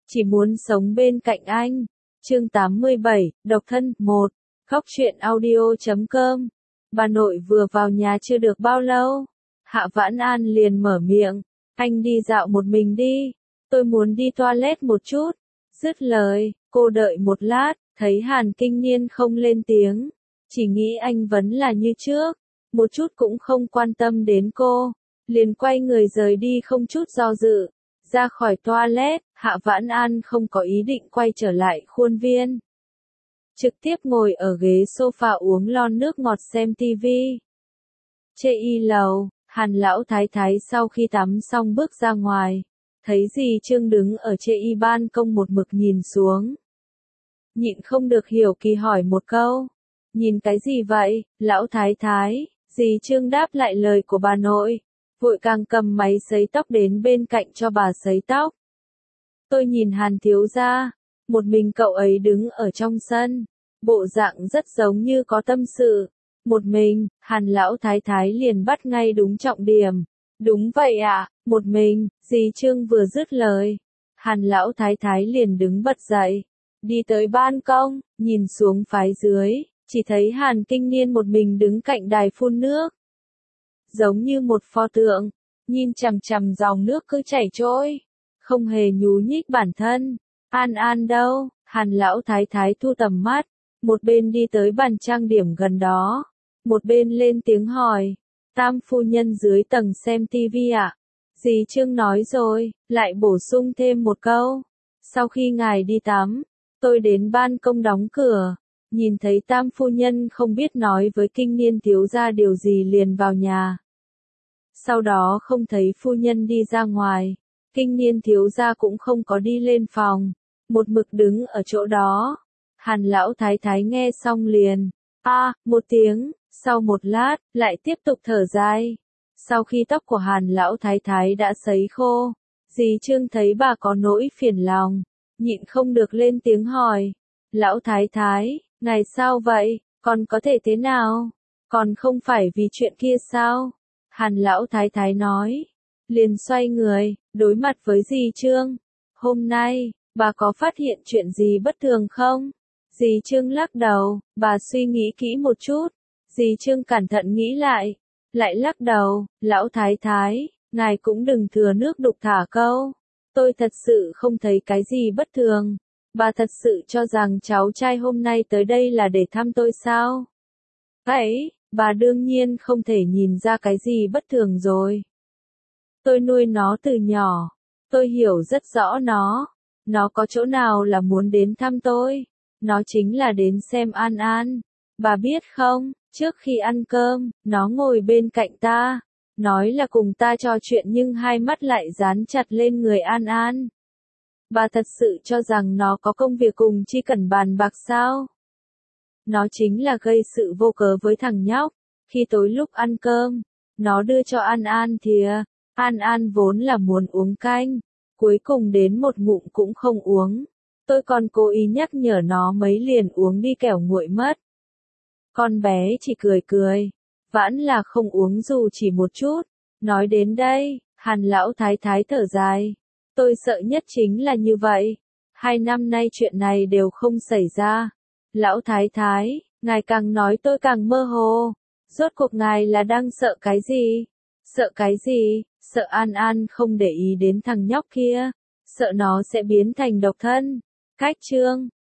Chỉ muốn sống bên cạnh anh. Chương 87, độc thân, 1. Khóc chuyện audio.com. Bà nội vừa vào nhà chưa được bao lâu. Hạ Vãn An liền mở miệng. Anh đi dạo một mình đi. Tôi muốn đi toilet một chút. Dứt lời, cô đợi một lát, thấy Hàn Kinh Niên không lên tiếng. Chỉ nghĩ anh vẫn là như trước. Một chút cũng không quan tâm đến cô. Liền quay người rời đi không chút do dự. Ra khỏi toilet, Hạ Vãn An không có ý định quay trở lại khuôn viên. Trực tiếp ngồi ở ghế sofa uống lon nước ngọt xem tivi. Chê y lầu, Hàn lão thái thái sau khi tắm xong bước ra ngoài. Thấy dì Trương đứng ở chê y ban công một mực nhìn xuống. Nhịn không được hiểu kỳ hỏi một câu. Nhìn cái gì vậy, lão thái thái? Dì Trương đáp lại lời của bà nội. Vội càng cầm máy sấy tóc đến bên cạnh cho bà sấy tóc. Tôi nhìn Hàn thiếu gia, một mình cậu ấy đứng ở trong sân, bộ dạng rất giống như có tâm sự. Một mình, Hàn lão thái thái liền bắt ngay đúng trọng điểm. Đúng vậy ạ, một mình, dì Trương vừa dứt lời. Hàn lão thái thái liền đứng bật dậy, đi tới ban công, nhìn xuống phái dưới, chỉ thấy Hàn Kinh Niên một mình đứng cạnh đài phun nước. Giống như một pho tượng, nhìn chằm chằm dòng nước cứ chảy trôi, không hề nhú nhích bản thân. An An đâu? Hàn lão thái thái thu tầm mắt, một bên đi tới bàn trang điểm gần đó, một bên lên tiếng hỏi, Tam phu nhân dưới tầng xem tivi ạ. Dì Trương nói rồi, lại bổ sung thêm một câu, sau khi ngài đi tắm, tôi đến ban công đóng cửa, nhìn thấy Tam phu nhân không biết nói với Kinh Niên thiếu gia điều gì liền vào nhà. Sau đó không thấy phu nhân đi ra ngoài, Kinh Niên thiếu gia cũng không có đi lên phòng, một mực đứng ở chỗ đó. Hàn lão thái thái nghe xong liền, một tiếng, sau một lát, lại tiếp tục thở dài. Sau khi tóc của Hàn lão thái thái đã sấy khô, dì Trương thấy bà có nỗi phiền lòng, nhịn không được lên tiếng hỏi, lão thái thái, ngài sao vậy, còn có thể thế nào, còn không phải vì chuyện kia sao? Hàn lão thái thái nói, liền xoay người, đối mặt với dì Trương. Hôm nay, bà có phát hiện chuyện gì bất thường không? Dì Trương lắc đầu, bà suy nghĩ kỹ một chút. Dì Trương cẩn thận nghĩ lại lắc đầu, lão thái thái, ngài cũng đừng thừa nước đục thả câu. Tôi thật sự không thấy cái gì bất thường. Bà thật sự cho rằng cháu trai hôm nay tới đây là để thăm tôi sao? Ấy, bà đương nhiên không thể nhìn ra cái gì bất thường rồi. Tôi nuôi nó từ nhỏ, tôi hiểu rất rõ nó có chỗ nào là muốn đến thăm tôi, nó chính là đến xem An An. Bà biết không, trước khi ăn cơm, nó ngồi bên cạnh ta, nói là cùng ta trò chuyện nhưng hai mắt lại dán chặt lên người An An. Bà thật sự cho rằng nó có công việc cùng Chi Cẩn bàn bạc sao? Nó chính là gây sự vô cớ với thằng nhóc. Khi tối lúc ăn cơm, nó đưa cho An An thìa. An An vốn là muốn uống canh, cuối cùng đến một ngụm cũng không uống. Tôi còn cố ý nhắc nhở nó mấy liền uống đi kẻo nguội mất. Con bé chỉ cười cười, vẫn là không uống dù chỉ một chút. Nói đến đây, Hàn lão thái thái thở dài. Tôi sợ nhất chính là như vậy. 2 năm nay chuyện này đều không xảy ra. Lão thái thái, ngài càng nói tôi càng mơ hồ. Rốt cuộc ngài là đang sợ cái gì? Sợ cái gì? Sợ An An không để ý đến thằng nhóc kia. Sợ nó sẽ biến thành độc thân. Cách chương